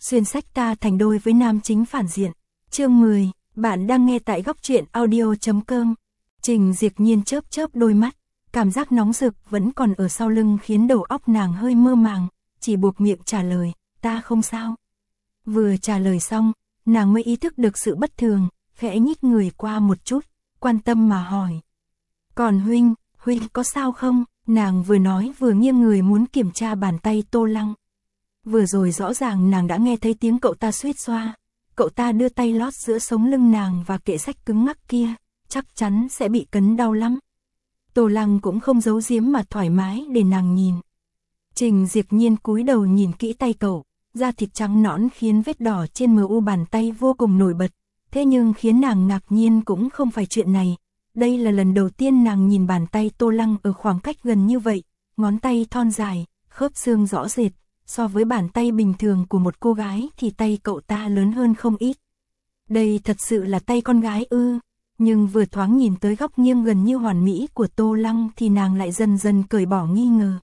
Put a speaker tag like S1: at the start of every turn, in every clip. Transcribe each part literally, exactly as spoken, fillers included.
S1: xuyên sách ta thành đôi với nam chính phản diện. Chương mười, bạn đang nghe tại góc truyện audio chấm com. Trình Diệp Nhiên chớp chớp đôi mắt, cảm giác nóng rực vẫn còn ở sau lưng khiến đầu óc nàng hơi mơ màng, chỉ buộc miệng trả lời, ta không sao. Vừa trả lời xong, nàng mới ý thức được sự bất thường, khẽ nhích người qua một chút, quan tâm mà hỏi. Còn huynh, huynh có sao không? Nàng vừa nói vừa nghiêng người muốn kiểm tra bàn tay Tô Lăng. Vừa rồi rõ ràng nàng đã nghe thấy tiếng cậu ta suýt xoa. Cậu ta đưa tay lót giữa sống lưng nàng và kệ sách cứng ngắc kia, chắc chắn sẽ bị cấn đau lắm. Tô Lăng cũng không giấu giếm mà thoải mái để nàng nhìn. Trình Diệp Nhiên cúi đầu nhìn kỹ tay cậu, da thịt trắng nõn khiến vết đỏ trên mờ u bàn tay vô cùng nổi bật. Thế nhưng khiến nàng ngạc nhiên cũng không phải chuyện này. Đây là lần đầu tiên nàng nhìn bàn tay Tô Lăng ở khoảng cách gần như vậy, ngón tay thon dài, khớp xương rõ rệt. So với bàn tay bình thường của một cô gái thì tay cậu ta lớn hơn không ít. Đây thật sự là tay con gái ư? Nhưng vừa thoáng nhìn tới góc nghiêng gần như hoàn mỹ của Tô Lăng thì nàng lại dần dần cởi bỏ nghi ngờ.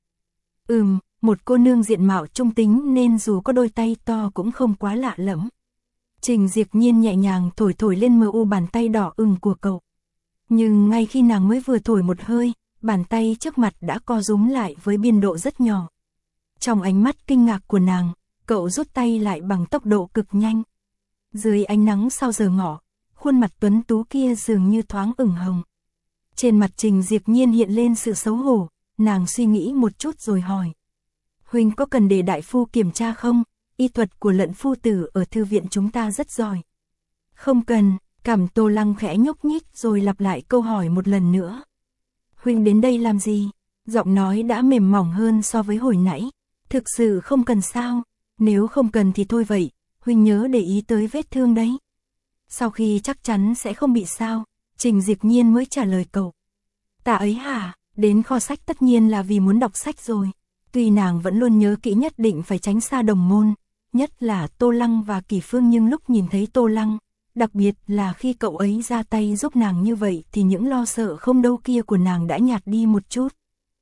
S1: Ừm, một cô nương diện mạo trung tính nên dù có đôi tay to cũng không quá lạ lẫm. Trình Diệp Nhiên nhẹ nhàng thổi thổi lên mờ u bàn tay đỏ ửng của cậu. Nhưng ngay khi nàng mới vừa thổi một hơi, bàn tay trước mặt đã co rúm lại với biên độ rất nhỏ. Trong ánh mắt kinh ngạc của nàng, cậu rút tay lại bằng tốc độ cực nhanh. Dưới ánh nắng sau giờ ngọ, khuôn mặt tuấn tú kia dường như thoáng ửng hồng. Trên mặt Trình Diệp Nhiên hiện lên sự xấu hổ, nàng suy nghĩ một chút rồi hỏi. Huynh có cần để đại phu kiểm tra không? Y thuật của Lận phu tử ở thư viện chúng ta rất giỏi. Không cần, cằm Tô Lăng khẽ nhúc nhích rồi lặp lại câu hỏi một lần nữa. Huynh đến đây làm gì? Giọng nói đã mềm mỏng hơn so với hồi nãy. Thực sự không cần sao? Nếu không cần thì thôi vậy, huynh nhớ để ý tới vết thương đấy. Sau khi chắc chắn sẽ không bị sao, Trình Diệp Nhiên mới trả lời cậu. Ta ấy hả? Đến kho sách tất nhiên là vì muốn đọc sách rồi. Tuy nàng vẫn luôn nhớ kỹ nhất định phải tránh xa đồng môn, nhất là Tô Lăng và Kỳ Phương, nhưng lúc nhìn thấy Tô Lăng, đặc biệt là khi cậu ấy ra tay giúp nàng như vậy thì những lo sợ không đâu kia của nàng đã nhạt đi một chút.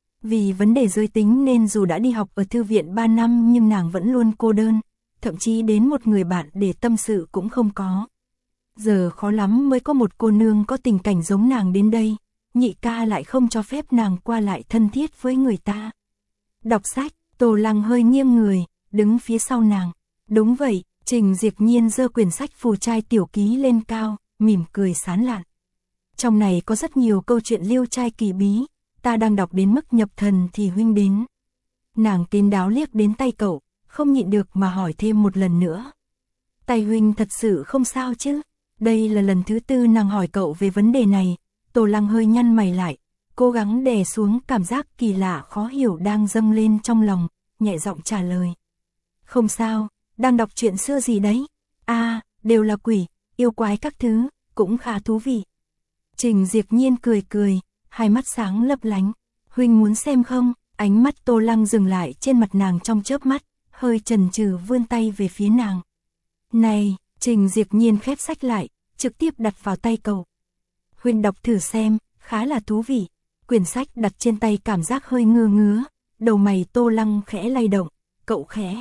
S1: Vì vấn đề giới tính nên dù đã đi học ở thư viện ba năm nhưng nàng vẫn luôn cô đơn, thậm chí đến một người bạn để tâm sự cũng không có. Giờ khó lắm mới có một cô nương có tình cảnh giống nàng đến đây, nhị ca lại không cho phép nàng qua lại thân thiết với người ta. Đọc sách, Tô Lăng hơi nghiêng người, đứng phía sau nàng. Đúng vậy, Trình Diệp Nhiên giơ quyển sách Phù trai tiểu ký lên cao, mỉm cười sán lạn. Trong này có rất nhiều câu chuyện liêu trai kỳ bí, ta đang đọc đến mức nhập thần thì huynh đến. Nàng kín đáo liếc đến tay cậu, không nhịn được mà hỏi thêm một lần nữa. Tay huynh thật sự không sao chứ? Đây là lần thứ tư nàng hỏi cậu về vấn đề này. Tô Lăng hơi nhăn mày lại, cố gắng đè xuống cảm giác kỳ lạ khó hiểu đang dâng lên trong lòng, nhẹ giọng trả lời. Không sao, đang đọc chuyện xưa gì đấy? À, đều là quỷ, yêu quái các thứ, cũng khá thú vị. Trình Diệp Nhiên cười cười, hai mắt sáng lấp lánh. Huynh muốn xem không? Ánh mắt Tô Lăng dừng lại trên mặt nàng trong chớp mắt, hơi chần chừ vươn tay về phía nàng. Này, Trình Diệp Nhiên khép sách lại, trực tiếp đặt vào tay cậu. Huynh đọc thử xem, khá là thú vị. Quyển sách đặt trên tay cảm giác hơi ngơ ngứa, đầu mày Tô Lăng khẽ lay động, cậu khẽ.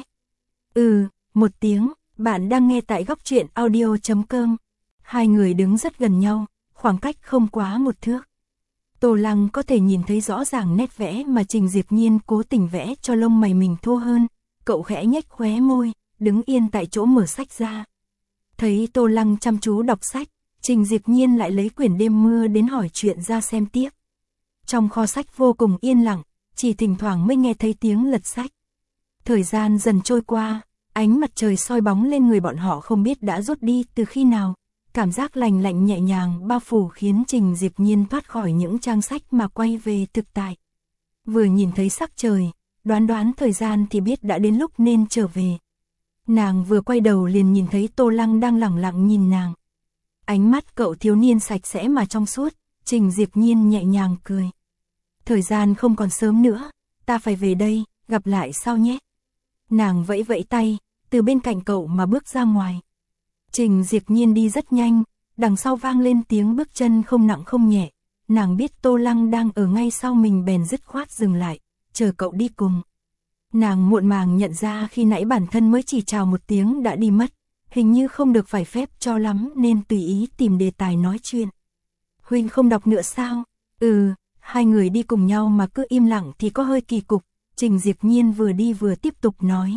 S1: Ừ, một tiếng, bạn đang nghe tại góc truyện audio chấm com. Hai người đứng rất gần nhau, khoảng cách không quá một thước. Tô Lăng có thể nhìn thấy rõ ràng nét vẽ mà Trình Diệp Nhiên cố tình vẽ cho lông mày mình thô hơn. Cậu khẽ nhếch khóe môi, đứng yên tại chỗ mở sách ra. Thấy Tô Lăng chăm chú đọc sách, Trình Diệp Nhiên lại lấy quyển Đêm mưa đến hỏi chuyện ra xem tiếp. Trong kho sách vô cùng yên lặng, chỉ thỉnh thoảng mới nghe thấy tiếng lật sách. Thời gian dần trôi qua, ánh mặt trời soi bóng lên người bọn họ không biết đã rút đi từ khi nào. Cảm giác lành lạnh nhẹ nhàng bao phủ khiến Trình Diệp Nhiên thoát khỏi những trang sách mà quay về thực tại. Vừa nhìn thấy sắc trời, đoán đoán thời gian thì biết đã đến lúc nên trở về. Nàng vừa quay đầu liền nhìn thấy Tô Lăng đang lẳng lặng nhìn nàng. Ánh mắt cậu thiếu niên sạch sẽ mà trong suốt, Trình Diệp Nhiên nhẹ nhàng cười. Thời gian không còn sớm nữa, ta phải về đây, gặp lại sau nhé. Nàng vẫy vẫy tay, từ bên cạnh cậu mà bước ra ngoài. Trình Diệp Nhiên đi rất nhanh, đằng sau vang lên tiếng bước chân không nặng không nhẹ. Nàng biết Tô Lăng đang ở ngay sau mình bèn dứt khoát dừng lại, chờ cậu đi cùng. Nàng muộn màng nhận ra khi nãy bản thân mới chỉ chào một tiếng đã đi mất, hình như không được phải phép cho lắm nên tùy ý tìm đề tài nói chuyện. Huynh không đọc nữa sao? Ừ, hai người đi cùng nhau mà cứ im lặng thì có hơi kỳ cục, Trình Diệp Nhiên vừa đi vừa tiếp tục nói.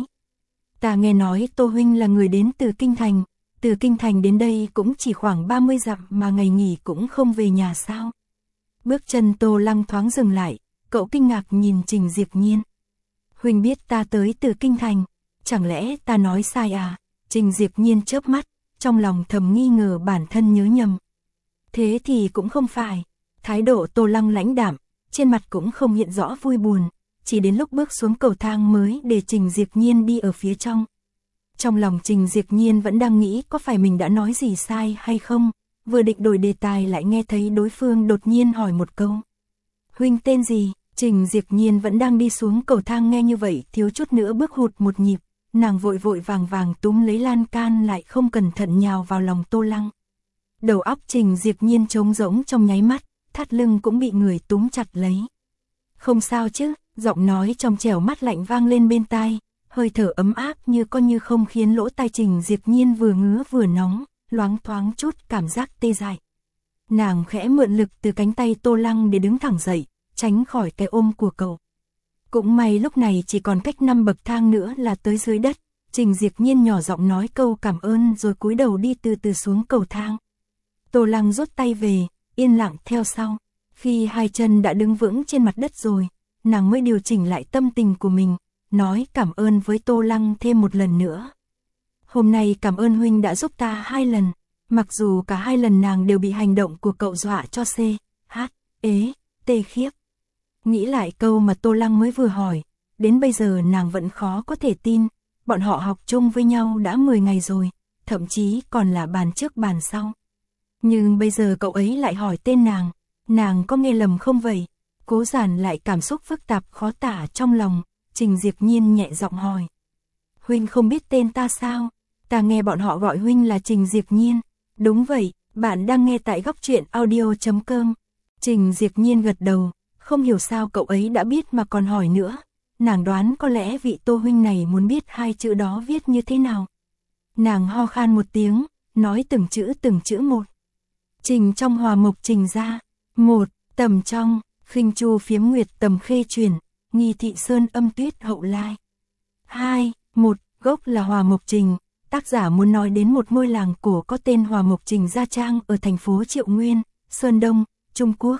S1: Ta nghe nói Tô Huynh là người đến từ Kinh Thành, từ Kinh Thành đến đây cũng chỉ khoảng ba mươi dặm mà ngày nghỉ cũng không về nhà sao? Bước chân Tô Lăng thoáng dừng lại, cậu kinh ngạc nhìn Trình Diệp Nhiên. Huynh biết ta tới từ Kinh Thành, chẳng lẽ ta nói sai à? Trình Diệp Nhiên chớp mắt, trong lòng thầm nghi ngờ bản thân nhớ nhầm. Thế thì cũng không phải, thái độ Tô Lăng lãnh đạm, trên mặt cũng không hiện rõ vui buồn, chỉ đến lúc bước xuống cầu thang mới để Trình Diệp Nhiên đi ở phía trong. Trong lòng Trình Diệp Nhiên vẫn đang nghĩ có phải mình đã nói gì sai hay không, vừa định đổi đề tài lại nghe thấy đối phương đột nhiên hỏi một câu. Huynh tên gì? Trình Diệp Nhiên vẫn đang đi xuống cầu thang nghe như vậy thiếu chút nữa bước hụt một nhịp, nàng vội vội vàng vàng túm lấy lan can lại không cẩn thận nhào vào lòng Tô Lăng. Đầu óc Trình Diệp Nhiên trống rỗng trong nháy mắt, thắt lưng cũng bị người túm chặt lấy. Không sao chứ, giọng nói trong trẻo mắt lạnh vang lên bên tai, hơi thở ấm áp như có như không khiến lỗ tai Trình Diệp Nhiên vừa ngứa vừa nóng, loáng thoáng chút cảm giác tê dại. Nàng khẽ mượn lực từ cánh tay Tô Lăng để đứng thẳng dậy, tránh khỏi cái ôm của cậu. Cũng may lúc này chỉ còn cách năm bậc thang nữa là tới dưới đất, Trình Diệp Nhiên nhỏ giọng nói câu cảm ơn rồi cúi đầu đi từ từ xuống cầu thang. Tô Lăng rút tay về, yên lặng theo sau. Khi hai chân đã đứng vững trên mặt đất rồi, nàng mới điều chỉnh lại tâm tình của mình, nói cảm ơn với Tô Lăng thêm một lần nữa. Hôm nay cảm ơn huynh đã giúp ta hai lần, mặc dù cả hai lần nàng đều bị hành động của cậu dọa cho c, h, ế, tê khiếp. Nghĩ lại câu mà Tô Lăng mới vừa hỏi, đến bây giờ nàng vẫn khó có thể tin, bọn họ học chung với nhau đã mười ngày rồi, thậm chí còn là bàn trước bàn sau. Nhưng bây giờ cậu ấy lại hỏi tên nàng, nàng có nghe lầm không vậy? Cố giản lại cảm xúc phức tạp khó tả trong lòng, Trình Diệp Nhiên nhẹ giọng hỏi. Huynh không biết tên ta sao? Ta nghe bọn họ gọi huynh là Trình Diệp Nhiên. Đúng vậy, bạn đang nghe tại góc truyện audio chấm com. Trình Diệp Nhiên gật đầu, không hiểu sao cậu ấy đã biết mà còn hỏi nữa. Nàng đoán có lẽ vị Tô huynh này muốn biết hai chữ đó viết như thế nào. Nàng ho khan một tiếng, nói từng chữ từng chữ một. Trình trong hòa mộc trình ra. Một, tầm trong, khinh chu phiếm nguyệt tầm khê truyền, nghi thị sơn âm tuyết hậu lai. Hai, một, gốc là hòa mộc trình, tác giả muốn nói đến một ngôi làng cổ có tên Hòa Mộc Trình Gia Trang ở thành phố Triệu Nguyên, Sơn Đông, Trung Quốc.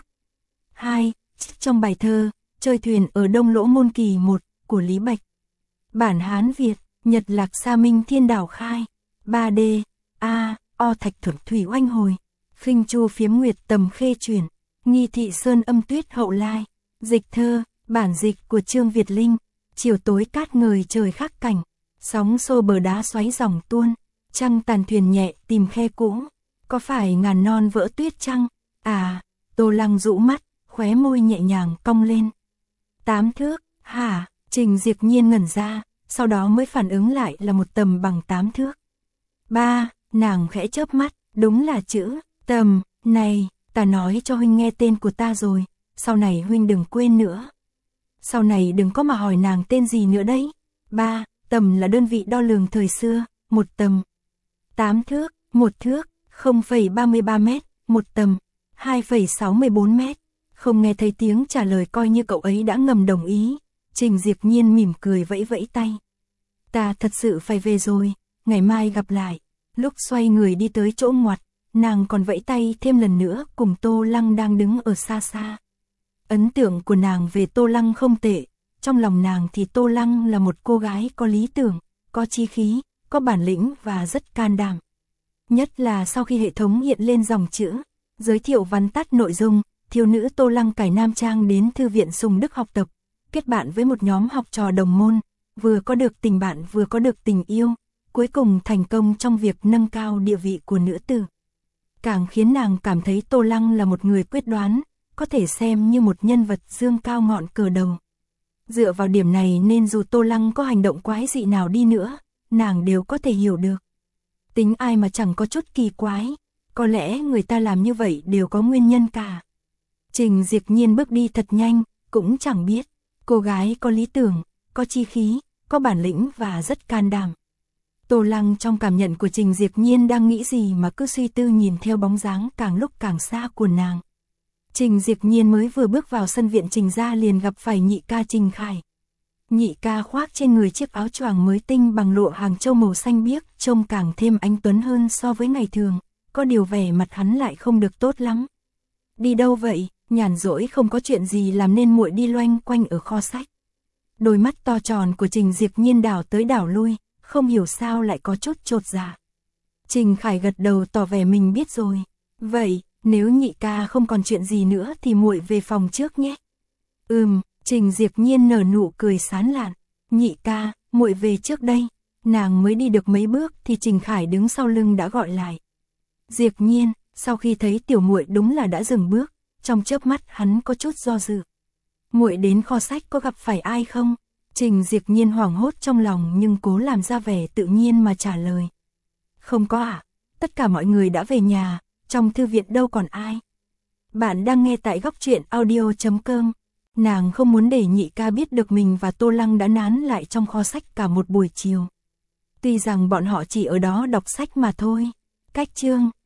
S1: Hai, trong bài thơ, chơi thuyền ở Đông Lỗ Môn Kỳ một, của Lý Bạch. Bản Hán Việt, Nhật Lạc Sa Minh Thiên Đảo Khai. ba D, A, O Thạch Thuận Thủy Oanh Hồi. Khinh chu phiếm nguyệt tầm khê truyền, nghi thị sơn âm tuyết hậu lai. Dịch thơ, bản dịch của Trương Việt Linh. Chiều tối cát ngời trời khác cảnh, sóng xô bờ đá xoáy dòng tuôn, trăng tàn thuyền nhẹ tìm khe cũ, có phải ngàn non vỡ tuyết chăng? À, Tô Lăng rũ mắt, khóe môi nhẹ nhàng cong lên. Tám thước, hả? Trình Diệp Nhiên ngẩn ra, sau đó mới phản ứng lại là một tầm bằng tám thước. Ba, nàng khẽ chớp mắt, đúng là chữ tầm. Này, ta nói cho huynh nghe tên của ta rồi, sau này huynh đừng quên nữa. Sau này đừng có mà hỏi nàng tên gì nữa đấy. Ba, tầm là đơn vị đo lường thời xưa, một tầm. Tám thước, một thước, không phẩy ba mươi ba mét, một tầm, hai phẩy sáu mươi bốn mét. Không nghe thấy tiếng trả lời coi như cậu ấy đã ngầm đồng ý. Trình Diệp Nhiên mỉm cười vẫy vẫy tay. Ta thật sự phải về rồi, ngày mai gặp lại. Lúc xoay người đi tới chỗ ngoặt, nàng còn vẫy tay thêm lần nữa cùng Tô Lăng đang đứng ở xa xa. Ấn tượng của nàng về Tô Lăng không tệ, trong lòng nàng thì Tô Lăng là một cô gái có lý tưởng, có chí khí, có bản lĩnh và rất can đảm. Nhất là sau khi hệ thống hiện lên dòng chữ, giới thiệu vắn tắt nội dung, thiếu nữ Tô Lăng cải nam trang đến Thư viện Sùng Đức học tập, kết bạn với một nhóm học trò đồng môn, vừa có được tình bạn vừa có được tình yêu, cuối cùng thành công trong việc nâng cao địa vị của nữ tử. Càng khiến nàng cảm thấy Tô Lăng là một người quyết đoán, có thể xem như một nhân vật dương cao ngọn cờ đầu. Dựa vào điểm này nên dù Tô Lăng có hành động quái dị nào đi nữa, nàng đều có thể hiểu được. Tính ai mà chẳng có chút kỳ quái, có lẽ người ta làm như vậy đều có nguyên nhân cả. Trình Diệp Nhiên bước đi thật nhanh, cũng chẳng biết, cô gái có lý tưởng, có chi khí, có bản lĩnh và rất can đảm. Tô Lăng trong cảm nhận của Trình Diệp Nhiên đang nghĩ gì mà cứ suy tư nhìn theo bóng dáng càng lúc càng xa của nàng. Trình Diệp Nhiên mới vừa bước vào sân viện Trình gia liền gặp phải nhị ca Trình Khải. Nhị ca khoác trên người chiếc áo choàng mới tinh bằng lụa Hàng Châu màu xanh biếc, trông càng thêm anh tuấn hơn so với ngày thường, có điều vẻ mặt hắn lại không được tốt lắm. Đi đâu vậy? Nhàn rỗi không có chuyện gì làm nên muội đi loanh quanh ở kho sách. Đôi mắt to tròn của Trình Diệp Nhiên đảo tới đảo lui, không hiểu sao lại có chút chột dạ. Trình Khải gật đầu tỏ vẻ mình biết rồi. Vậy, nếu nhị ca không còn chuyện gì nữa thì muội về phòng trước nhé. Ừm, Trình Diệp Nhiên nở nụ cười sán lạn. Nhị ca, muội về trước đây. Nàng mới đi được mấy bước thì Trình Khải đứng sau lưng đã gọi lại. Diệp Nhiên, sau khi thấy tiểu muội đúng là đã dừng bước, trong chớp mắt hắn có chút do dự. Muội đến kho sách có gặp phải ai không? Trình Diệp Nhiên hoảng hốt trong lòng nhưng cố làm ra vẻ tự nhiên mà trả lời. Không có ạ, à? Tất cả mọi người đã về nhà, trong thư viện đâu còn ai. Bạn đang nghe tại góc truyện audio chấm com. Nàng không muốn để nhị ca biết được mình và Tô Lăng đã nán lại trong kho sách cả một buổi chiều. Tuy rằng bọn họ chỉ ở đó đọc sách mà thôi. Cách chương